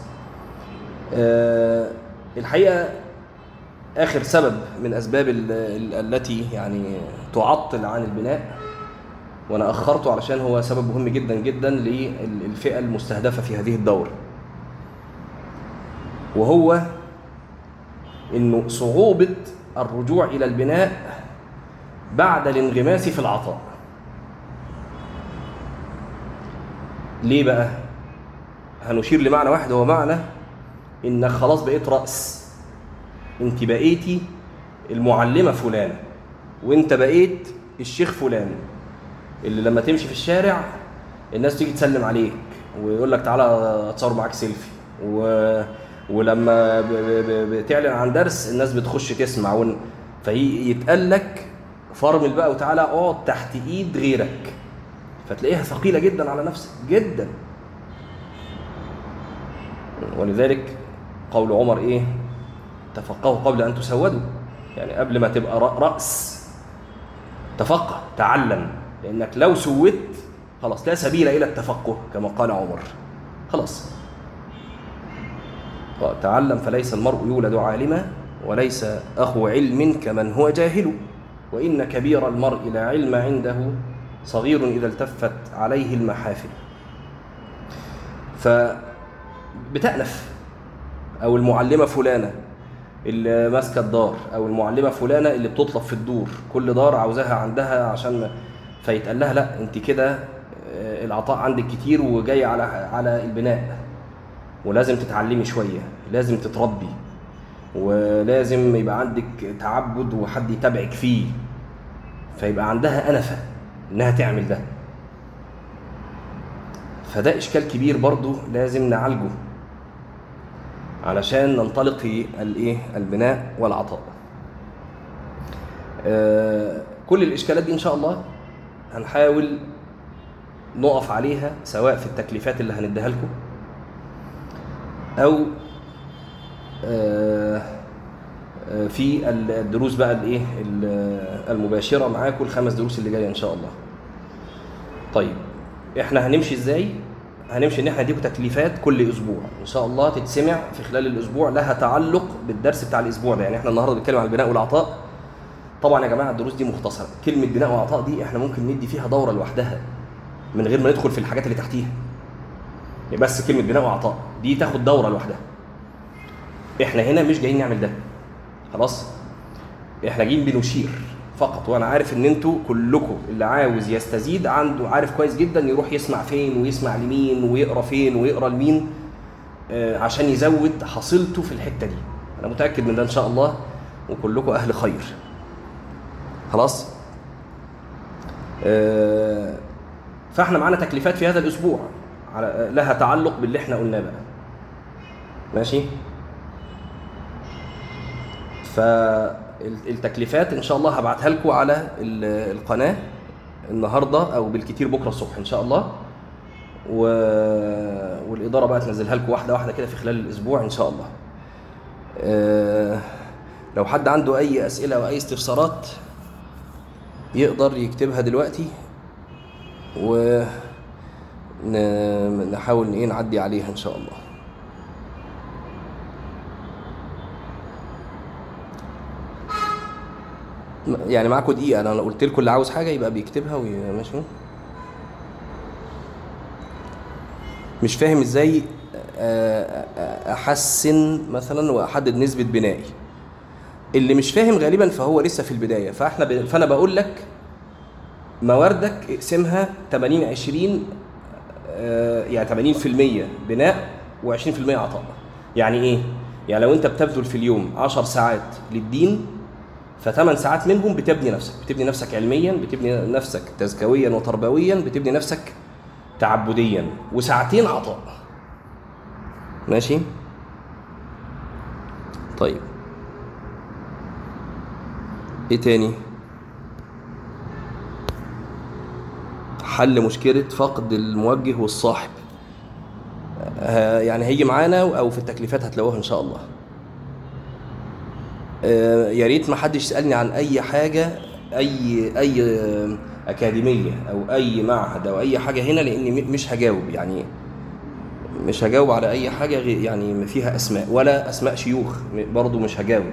الحقيقة آخر سبب من أسباب التي يعني تعطل عن البناء، وأنا أخرته علشان هو سبب مهم جدا جدا للفئة المستهدفة في هذه الدورة، وهو إنه صعوبة الرجوع إلى البناء بعد الانغماس في العطاء. ليه بقى؟ هنشير لمعنى واحد، هو معنى إنك خلاص بقيت رأس، انت بقيتي المعلمة فلانة، وانت بقيت الشيخ فلان اللي لما تمشي في الشارع الناس تيجي تسلم عليك ويقول لك تعالى اتصور معاك سيلفي، ولما بتعلن عن درس الناس بتخش تسمع، فيتقال لك فرمل بقى وتعالى اقعد تحت ايد غيرك، فتلاقيها ثقيلة جدا على نفسك جدا. ولذلك قول عمر تفقهوا قبل أن تسودوا، يعني قبل ما تبقى رأس تفقه، تعلم، لأنك لو سودت خلاص لا سبيل إلى التفقه كما قال عمر. خلاص تعلم، فليس المرء يولد عالما وليس أخو علم كمن هو جاهل، وإن كبير المرء لا علم عنده صغير إذا التفت عليه المحافل. فبتأنف، أو المعلمة فلانة اللي ماسكه الدار، او المعلمه فلانه اللي بتطلب في الدور، كل دار عاوزاها عندها عشان فيتقال لها لا انت كده العطاء عندك كتير وجاي على البناء، ولازم تتعلمي شويه، لازم تتربي، ولازم يبقى عندك تعبد وحد يتابعك فيه، فيبقى عندها أنفة انها تعمل ده. فده اشكال كبير برضو لازم نعالجه علشان ننطلق في البناء والعطاء. كل الإشكالات دي إن شاء الله هنحاول نقف عليها سواء في التكليفات اللي هنديها لكم أو في الدروس بقى الايه المباشرة معاكم، ال5 دروس اللي جاية إن شاء الله. طيب احنا هنمشي ازاي؟ هنمشي ان احنا نديكم تكليفات كل اسبوع ان شاء الله تتسمع في خلال الاسبوع، لها تعلق بالدرس بتاع الاسبوع ده. يعني احنا النهارده بنتكلم عن البناء والعطاء. طبعا يا جماعه الدروس دي مختصره، كلمه بناء وعطاء دي احنا ممكن ندي فيها دوره لوحدها من غير ما ندخل في الحاجات اللي تحتيها. بس كلمه بناء وعطاء دي تاخد دوره لوحدها. احنا هنا مش جايين نعمل ده، خلاص؟ احنا جايين بنشير فقط. وانا عارف ان انتوا كلكم اللي عاوز يستزيد عنده عارف كويس جدا يروح يسمع فين ويسمع لمين ويقرا فين ويقرا لمين عشان يزود حصيلته في الحته دي. انا متاكد من ده ان شاء الله، وكلكم اهل خير. خلاص؟ فاحنا معانا تكليفات في هذا الاسبوع لها تعلق باللي احنا قلناه بقى. ماشي؟ فالتكليفات ان شاء الله هبعتها لكم على القناه النهارده او بالكتير بكره الصبح ان شاء الله، والاداره بقى تنزلها لكم واحده واحده كده في خلال الاسبوع ان شاء الله. لو حد عنده اي اسئله او اي استفسارات يقدر يكتبها دلوقتي ونحاول نعدي عليها ان شاء الله. يعني معاكم دقيقة، أنا قلت لكم اللي عاوز حاجة يبقى بيكتبها ماشي. مش فاهم إزاي أحسن مثلا وأحدد نسبة بنائي. اللي مش فاهم غالبا فهو لسه في البداية. فأنا بقول لك مواردك اقسمها 80-20، يعني 80% بناء و20% عطاء. يعني إيه؟ يعني لو أنت بتبذل في اليوم 10 ساعات للدين، ف8 ساعات منهم بتبني نفسك علميا، بتبني نفسك تزكويا وتربويا، بتبني نفسك تعبديا، وساعتين عطاء. ماشي؟ طيب ايه تاني؟ حل مشكلة فقد الموجه والصاحب. يعني هيجي معانا او في التكليفات هتلاقوها ان شاء الله. يا ريت ما حدش يسالني عن اي حاجه، اي اكاديميه او اي معهد او اي حاجه هنا، لاني مش هجاوب. يعني مش هجاوب على اي حاجه يعني فيها اسماء ولا اسماء شيوخ، برضو مش هجاوب.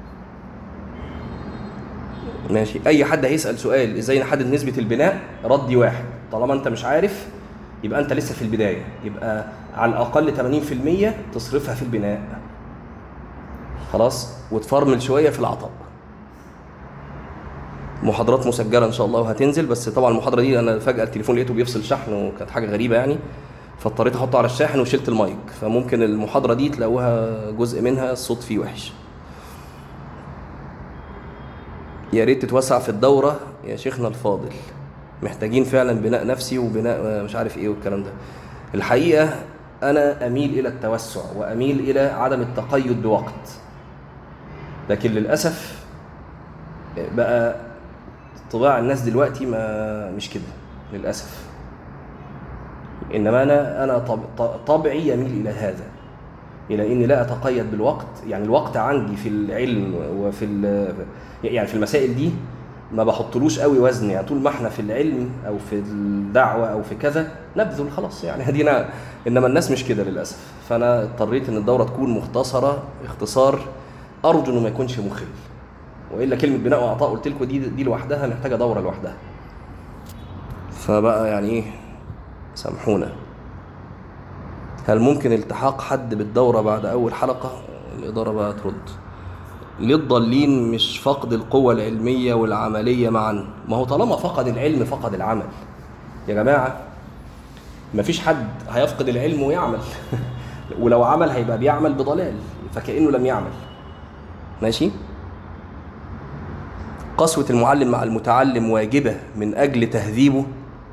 ماشي؟ اي حد هيسال سؤال ازاي نحدد نسبه البناء، ردي واحد: طالما انت مش عارف يبقى انت لسه في البدايه، يبقى على الاقل 80% تصرفها في البناء، خلاص؟ وتفرمل شويه في العطاء. محاضرات مسجله ان شاء الله وهتنزل، بس طبعا المحاضره دي انا فجاه التليفون لقيته بيفصل شحن وكانت حاجه غريبه يعني، فاضطريت احطه على الشاحن وشلت المايك، فممكن المحاضره دي تلاقوها جزء منها الصوت فيه وحش. يا ريت تتوسع في الدوره يا شيخنا الفاضل، محتاجين فعلا بناء نفسي وبناء مش عارف ايه والكلام ده. الحقيقه انا اميل الى التوسع واميل الى عدم التقيد بوقت، لكن للاسف بقى طباع الناس دلوقتي ما مش كده للاسف. انما انا طبعي يميل الى هذا، الى اني لا اتقيد بالوقت. يعني الوقت عندي في العلم وفي يعني في المسائل دي ما بحطلوش قوي وزن. يعني طول ما احنا في العلم او في الدعوه او في كذا نبذل خلاص، يعني هدينا. انما الناس مش كده للاسف. فانا اضطريت ان الدوره تكون مختصره اختصار ارجو انه ما يكونش مخل، والا كلمه بناء وعطاء قلت لكم دي لوحدها محتاجه دوره لوحدها. فبقى يعني ايه، سامحونا. هل ممكن التحاق حد بالدوره بعد اول حلقه؟ الاداره بقى ترد. للضالين مش فقد القوه العلميه والعمليه معا. ما هو طالما فقد العلم فقد العمل يا جماعه. مفيش حد هيفقد العلم ويعمل ولو عمل هيبقى بيعمل بضلال، فكأنه لم يعمل. ماشي؟ قسوة المعلم مع المتعلم واجبة من أجل تهذيبه؟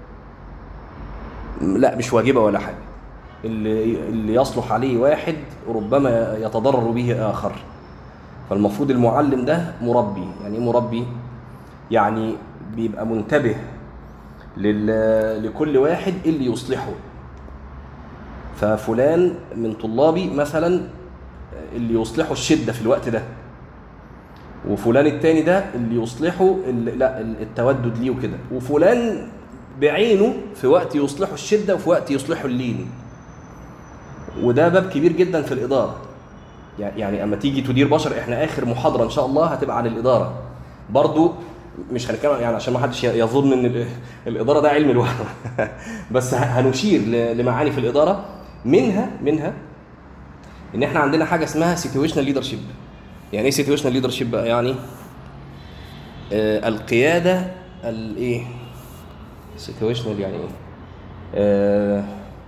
لا، مش واجبة ولا حاجة. اللي يصلح عليه واحد ربما يتضرر به آخر. فالمفروض المعلم ده مربي. يعني ايه مربي؟ يعني بيبقى منتبه لكل واحد اللي يصلحه. ففلان من طلابي مثلا اللي يصلحه الشدة في الوقت ده، وفلان التاني ده اللي يصلحه لا التودد ليه وكده، وفلان بعينه في وقت يصلحه الشدة وفي وقت يصلحه اللين. وده باب كبير جدا في الإدارة. يعني أما تيجي تدير بشر، إحنا آخر محاضرة إن شاء الله هتبقى عن الإدارة. برضو مش هنتكلم يعني عشان ما حدش يظن إن الإدارة ده علم لوحده بس هنشير لمعاني في الإدارة. منها إن إحنا عندنا حاجة اسمها situational leadership. يعني إيه situational leadership بقى؟ يعني القيادة الإيه situational يعني إيه؟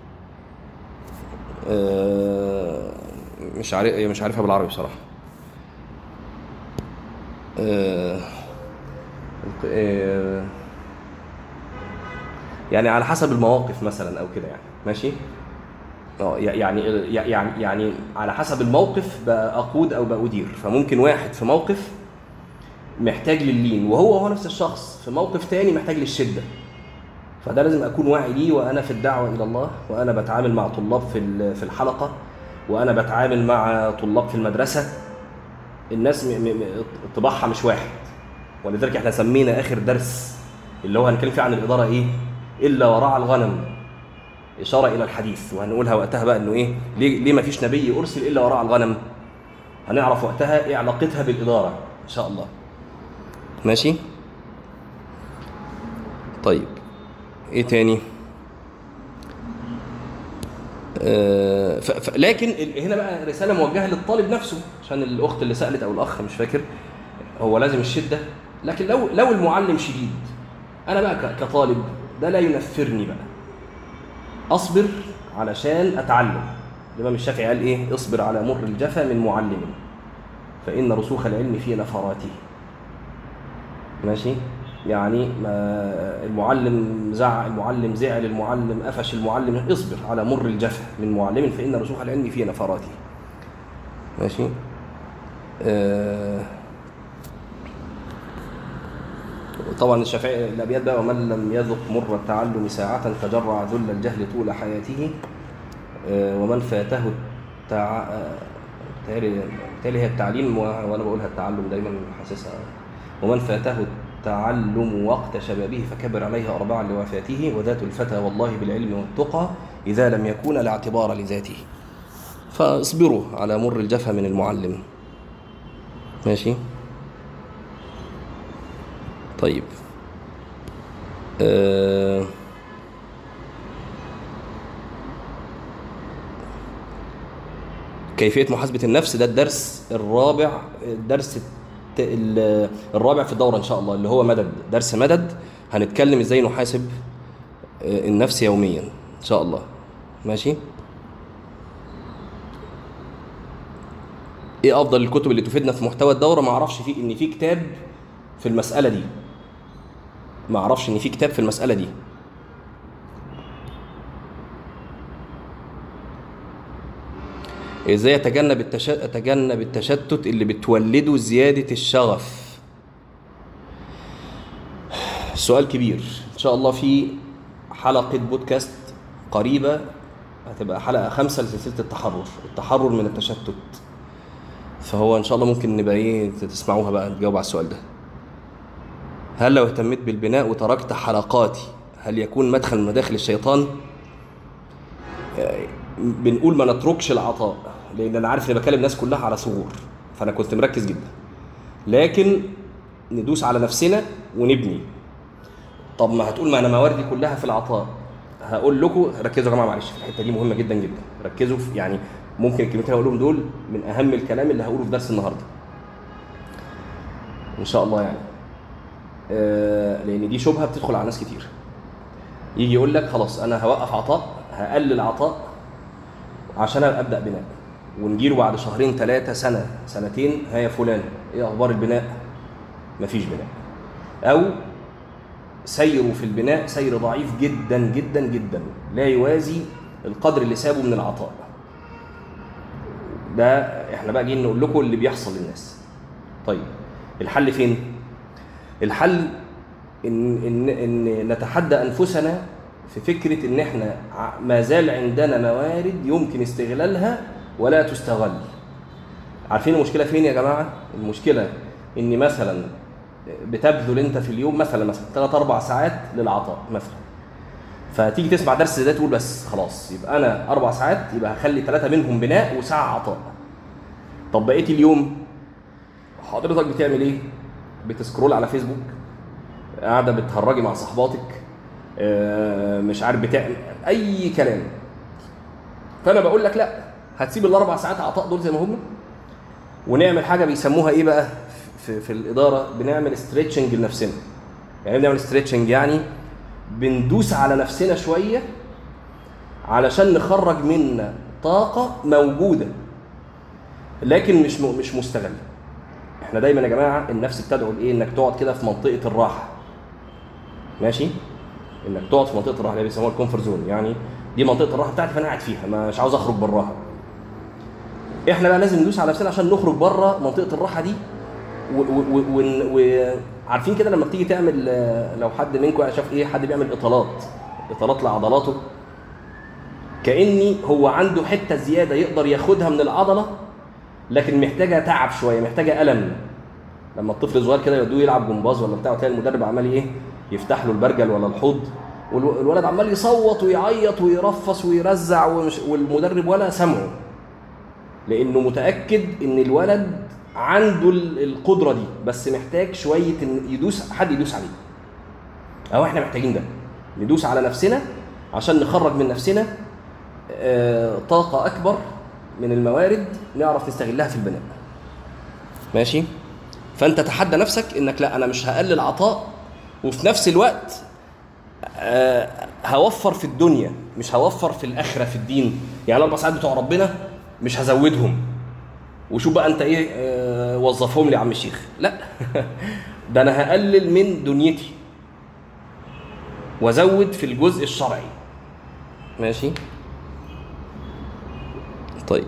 مش عارفها بالعربي بصراحة. يعني على حسب المواقف مثلا او كده، يعني ماشي. يعني على حسب الموقف بقود او بأدير. فممكن واحد في موقف محتاج لللين، وهو نفس الشخص في موقف تاني محتاج للشدة. فده لازم اكون واعي ليه وانا في الدعوة الى الله، وانا بتعامل مع طلاب في الحلقة، وانا بتعامل مع طلاب في المدرسة. الناس طباعها مش واحد. ولذلك احنا سمينا اخر درس اللي هو هنتكلم فيه عن الاداره ايه؟ الا ورعى الغنم، اشاره الى الحديث. وهنقولها وقتها بقى انه ايه، ليه ما فيش نبي ارسل الا ورعى الغنم. هنعرف وقتها ايه علاقتها بالاداره ان شاء الله. ماشي. طيب ايه تاني؟ لكن هنا بقى رساله موجهه للطالب نفسه، عشان الاخت اللي سالت او الاخ مش فاكر، هو لازم الشده. لكن لو المعلم شديد، انا بقى كطالب ده لا ينفرني بقى، اصبر علشان اتعلم. الامام الشافعي قال ايه؟ اصبر على مر الجفا من معلم، فان رسوخ العلم في نفراته. ماشي. يعني ما المعلم زعل، المعلم زعل، المعلم قفش، المعلم اصبر على مر الجفا من معلم فان رسوخ العلم في نفراته. ماشي. طبعا الشافعي الابيات بقى: ومن لم يذق مر التعلم ساعة تجرع ذل الجهل طول حياته، ومن فاته تالي هي التعليم وانا بقولها التعلم دايما حاسسها. ومن فاته التعلم وقت شبابه فكبر عليه 4 لوفاته، وذات الفتى والله بالعلم والتقى اذا لم يكون لا اعتبار لذاته. فاصبروا على مر الجفا من المعلم. ماشي. طيب كيفية محاسبة النفس، ده الدرس الرابع، الرابع في الدورة إن شاء الله، اللي هو مدد، درس مدد. هنتكلم إزاي نحاسب النفس يوميا إن شاء الله. ماشي. إيه أفضل الكتب اللي تفيدنا في محتوى الدورة؟ ما أعرفش إن في كتاب في المسألة دي. ما أعرفش إن في كتاب في المسألة دي. ازاي اتجنب التشتت اللي بتولده زيادة الشغف؟ سؤال كبير. ان شاء الله في حلقة بودكاست قريبة هتبقى حلقة 5 لسلسلة التحرر من التشتت. فهو ان شاء الله ممكن نبقى تسمعوها بقى تجاوب على السؤال ده. هل لو اهتميت بالبناء وتركت حلقاتي هل يكون مدخل من مداخل الشيطان؟ بنقول ما نتركش العطاء، لان انا عارف اني بكلم الناس كلها على صغور، فانا كنت مركز جدا. لكن ندوس على نفسنا ونبني. طب ما هتقول ما انا مواردي كلها في العطاء. هقول لكم ركزوا يا جماعه، معلش في الحته دي مهمه جدا جدا. ركزوا في، يعني ممكن الكلمتين اللي هقولهم دول من اهم الكلام اللي هقوله في درس النهارده ان شاء الله. يعني لان دي شبهه بتدخل على ناس كتير. يجي يقول لك خلاص انا هوقف عطاء، هقلل عطاء عشان ابدا بناء، ونجيله بعد 2 3 سنه سنتين: ها يا فلان ايه اخبار البناء؟ مفيش بناء، او سيره في البناء سير ضعيف جدا جدا جدا، لا يوازي القدر اللي سابه من العطاء. ده احنا بقى جايين نقول لكم اللي بيحصل للناس. طيب الحل فين؟ الحل إن نتحدى أنفسنا في فكرة إن إحنا ما زال عندنا موارد يمكن استغلالها ولا تستغل. عارفين المشكلة فين يا جماعة؟ المشكلة إن مثلا بتبذل أنت في اليوم مثلا 3-4 ساعات للعطاء مثلا، فتيجي تسمع درس زي ده تقول بس خلاص يبقى أنا 4 ساعات يبقى هخلي 3 منهم بناء وساعة عطاء. طب بقيت اليوم حضرتك بتعمل إيه؟ بتسكرول على فيسبوك، قاعدة بتهرجي مع صحباتك، مش عارف بتعمل أي كلام. فأنا بقول لك لا، هتسيب ال4 ساعات عطاء دول زي ما هم، ونعمل حاجة بيسموها إيه بقى في الإدارة؟ بنعمل ستريتشنج لنفسنا. يعني بنعمل ستريتشنج يعني بندوس على نفسنا شوية علشان نخرج منا طاقة موجودة لكن مش مستغلة. احنا دايما يا جماعة النفس بتدعو لإيه؟ إنك تقعد كده في منطقة الراحة، ماشي؟ إنك تقعد في منطقة الراحة اللي بيسموها الكومفورت زون، يعني دي منطقة الراحة بتاعتي فأنا قاعد فيها مش عاوز أخرج براها. احنا بقى لازم ندوس على نفسنا عشان نخرج بره منطقة الراحة دي. وعارفين كده لما بتيجي تعمل، لو حد منكم شاف ايه حد بيعمل اطالات لعضلاته، كأني هو عنده حتة زيادة يقدر ياخدها من العضلة لكن محتاجة تعب شوية، محتاجة ألم. لما الطفل صغير كده يودوه يلعب جمباز ولا بتاع، تلاقي المدرب عمال ايه يفتح له البرجل ولا الحوض، والولد عمال يصوت ويعيط ويرفص ويرزع والمدرب ولا سمعه، لأنه متأكد إن الولد عنده القدرة دي بس محتاج شوية إن حد يدوس عليه. أو إحنا محتاجين ده، ندوس على نفسنا عشان نخرج من نفسنا طاقة أكبر من الموارد نعرف نستغلها في البناء، ماشي؟ فأنت تحدى نفسك إنك لا، أنا مش هقلل عطاء وفي نفس الوقت هوفر في الدنيا، مش هوفر في الآخرة في الدين. يعني 4 ساعات بتوع ربنا مش هزودهم وشوف بقى انت ايه وظفهم لي يا عم الشيخ، لا ده انا هقلل من دنيتي وازود في الجزء الشرعي، ماشي؟ طيب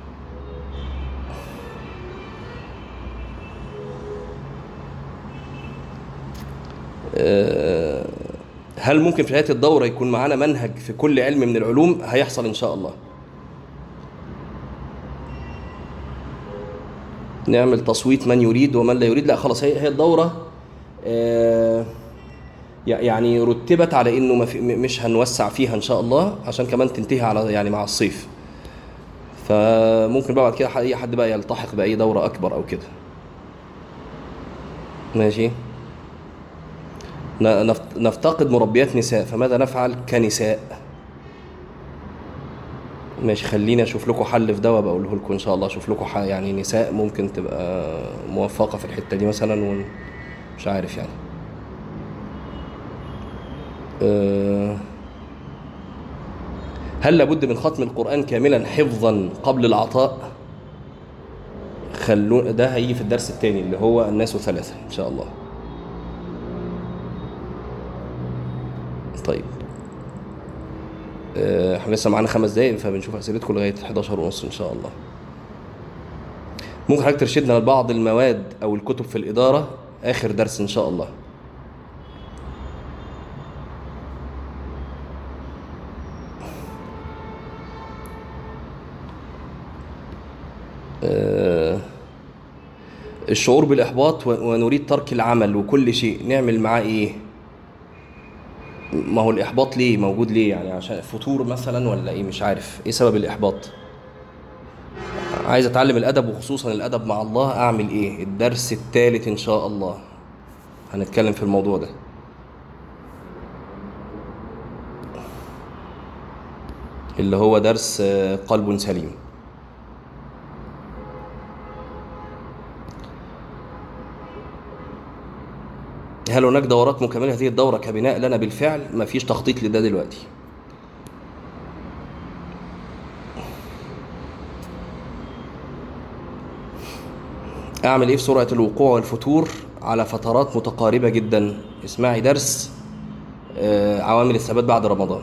هل ممكن في نهاية الدورة يكون معانا منهج في كل علم من العلوم؟ هيحصل ان شاء الله. نعمل تصويت من يريد ومن لا يريد؟ لا خلاص، هي الدورة يعني رتبت على انه مش هنوسع فيها ان شاء الله عشان كمان تنتهي على يعني مع الصيف، فممكن بقى بعد كده اي حد بقى يلتحق باي دورة اكبر او كده، ماشي؟ نفتقد مربيات نساء، فماذا نفعل كنساء؟ ماشي، خليني اشوف لكم حل في ده وبقوله لكم ان شاء الله. اشوف لكم يعني نساء ممكن تبقى موفقة في الحتة دي مثلا، ومش عارف يعني. هل لابد من ختم القرآن كاملا حفظا قبل العطاء؟ ده هيجي في الدرس الثاني اللي هو الناس 3 ان شاء الله. طيب احنا لسه معانا 5 دقايق، فبنشوف اسئلتكم لغايه 11:30 ان شاء الله. ممكن حضرتك ترشدنا لبعض المواد او الكتب في الاداره اخر درس ان شاء الله. الشعور بالاحباط ونريد ترك العمل وكل شيء، نعمل معاه ايه؟ ما هو الإحباط ليه موجود ليه؟ يعني عشان فتور مثلا ولا إيه؟ مش عارف إيه سبب الإحباط. عايز أتعلم الأدب وخصوصا الأدب مع الله، أعمل إيه؟ الدرس الثالث إن شاء الله هنتكلم في الموضوع ده. اللي هو درس قلب سليم. هل هناك دورات مكملة هذه الدورة كبناء لنا بالفعل؟ ما فيش تخطيط لده دلوقتي. أعمل إيه في سرعة الوقوع والفتور على فترات متقاربة جدا؟ اسمعي درس عوامل الثبات بعد رمضان.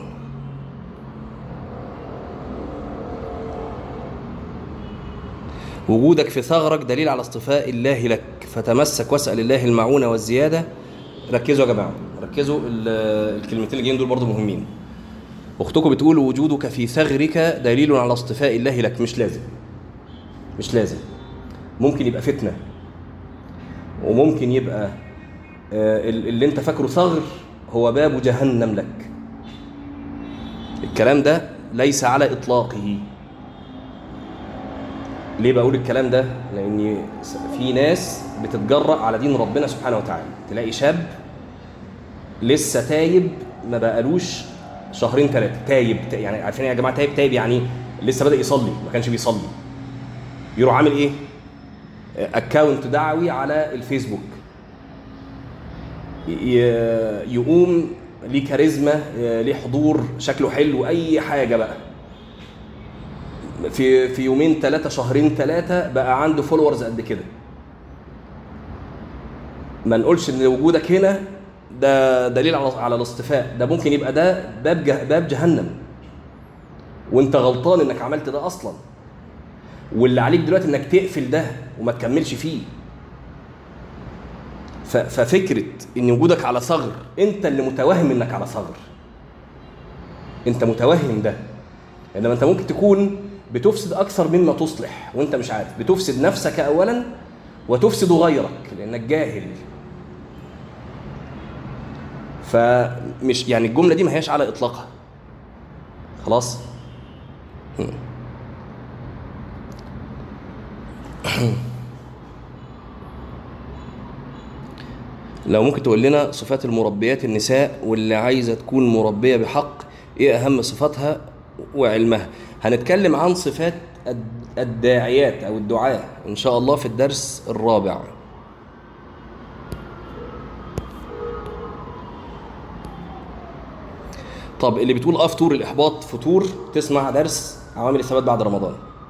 وجودك في ثغرك دليل على اصطفاء الله لك، فتمسك واسأل الله المعونة والزيادة ركزوا يا جماعه، ركزوا، الكلمتين اللي جايين دول برضو مهمين. اختكم بتقول وجودك في ثغرك دليل على اصطفاء الله لك. مش لازم، مش لازم. ممكن يبقى فتنه، وممكن يبقى اللي انت فاكره ثغر هو باب جهنم لك. الكلام ده ليس على اطلاقه. ليه بقول الكلام ده؟ لان في ناس بتتجرأ على دين ربنا سبحانه وتعالى. تلاقي شاب لسه تايب، ما بقالوش شهرين ثلاثه تايب، يعني عارفين يا جماعه تايب يعني لسه بدأ يصلي، ما كانش بيصلي، يروح عامل ايه؟ اكاونت دعوي على الفيسبوك، يقوم ليه كاريزما، ليه حضور، شكله حلو، اي حاجه بقى، في يومين ثلاثه، شهرين ثلاثه، بقى عنده فولورز قد كده. ما نقولش ان وجودك هنا ده دليل على الاصطفاء، ده ممكن يبقى ده باب جهنم، وانت غلطان انك عملت ده اصلا، واللي عليك دلوقتي انك تقفل ده وما تكملش فيه. ففكره ان وجودك على ثغر، انت اللي متوهم انك على ثغر، انت متوهم ده. انما انت ممكن تكون بتفسد اكثر مما تصلح وانت مش عارف، بتفسد نفسك اولا وتفسد غيرك لانك جاهل. فمش يعني الجمله دي ما هياش على اطلاقها خلاص. لو ممكن تقول لنا صفات المربيات النساء واللي عايزه تكون مربيه بحق، ايه اهم صفاتها وعلمها؟ هنتكلم عن صفات الداعيات او الدعاة ان شاء الله في الدرس الرابع. طب اللي بتقول فطور الاحباط فطور، تسمع درس عوامل الثبات بعد رمضان.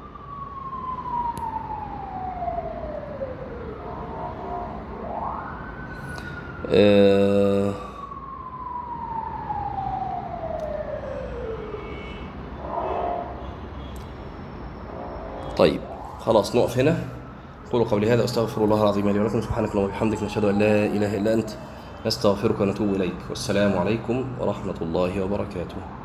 طيب خلاص نقف هنا. قولوا قولي هذا استغفر الله العظيم لي ولكم، سبحانك اللهم وبحمدك، نشهد ان لا اله الا انت، نستغفرك ونتوب اليك، والسلام عليكم ورحمه الله وبركاته.